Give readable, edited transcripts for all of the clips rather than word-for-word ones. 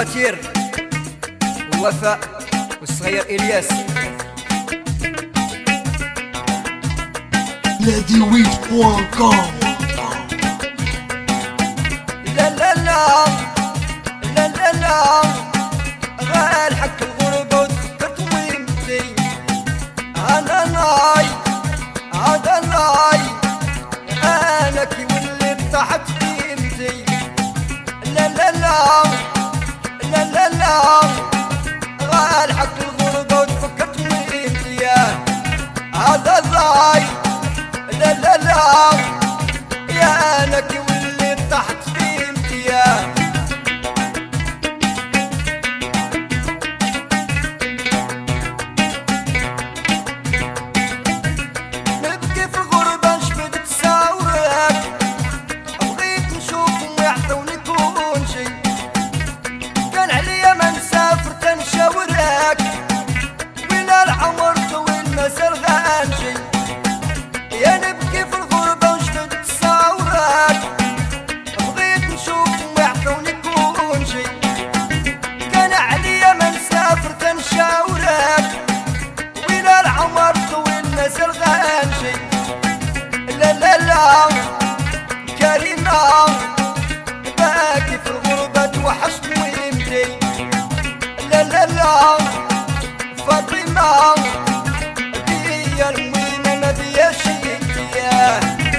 فواتير ووفاء والصغير إلياس. Ladywitch.com. لا لا لا لا لا لا غال حق الغربة وتفكرت ويمتي أنا ناي هذا ناي أنا كي واللي طاحت قيمتي. لا لا لا لا لا لا غال حق الغربة وتفكرت ويمتي هذا ناي. لا لا لا يا أنا كي واللي طاحت قيمتي نبكي في الغربة نشفد تساورك بغيت نشوفهم ويعطوني كل شي كان عليا ما نسافر تنشاورك وين العمر وين ما سر غانشي يا نبكي في الغربة ونشفد تساورك بغيت نشوفهم ويعطوني كل شي كان عليا ما نسافر تنشاورك وين العمر وين ما سر غانشي. لا لا لا كريمة باكي في الغربة توحشت ويمتي. لا لا لا فاطمة بيا المهمة ما بياش انتياه.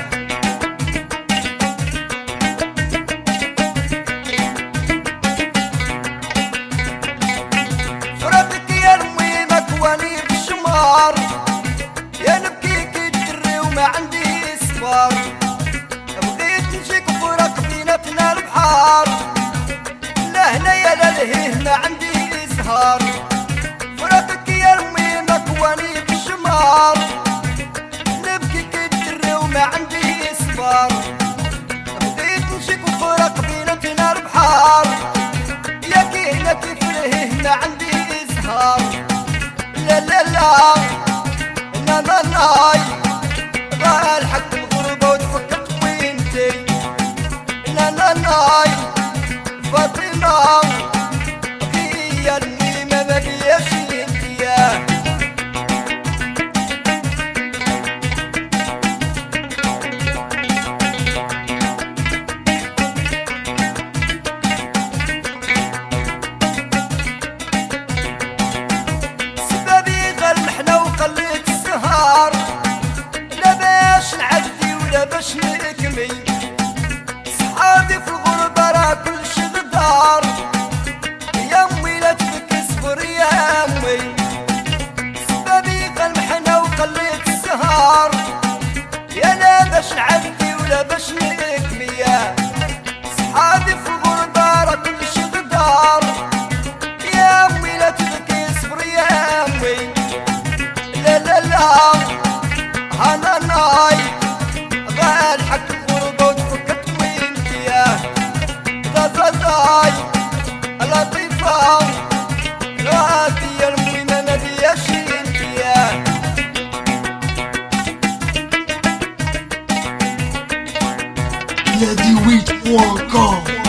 فراتك يا المهمة كواني بالشمار يا نبكي كي تجري وما عندي صبار بغيت نجيك وفراق بيناتنا البحار لا هنا يا لا لهيه ما عندي زهار. فراقك يا المهمة كواني بالشمار نبكي كي تجري وما عندي صبار بغيت نجيك وفراق بيناتنا البحار يا كينا كيف لهيه ما عندي زهار. لا لا لا لا لا لا غال حق الغربة وتفكرت وينتي. لا لا لا فاطمة هي المهمة ما بياش انتياه. سبابي غلحنا وقلت السهار لا باش نعدي ولا باش نكمي صحابي في الغربة راه كلشي غدار يا امي لا تبكي صبر يا امي. سبابي غلحنا وقلت السهار يا لا باش نعدي ولا باش نكمي صحابي في الغربة راه كلشي غدار يا امي لا تبكي صبر يا امي. لا لا لا انا ناي غال حق الغربة وتفكرت ويمتي ضاي لطيفة غادي المهمة ما بياش انتياه. Ladywitch.com.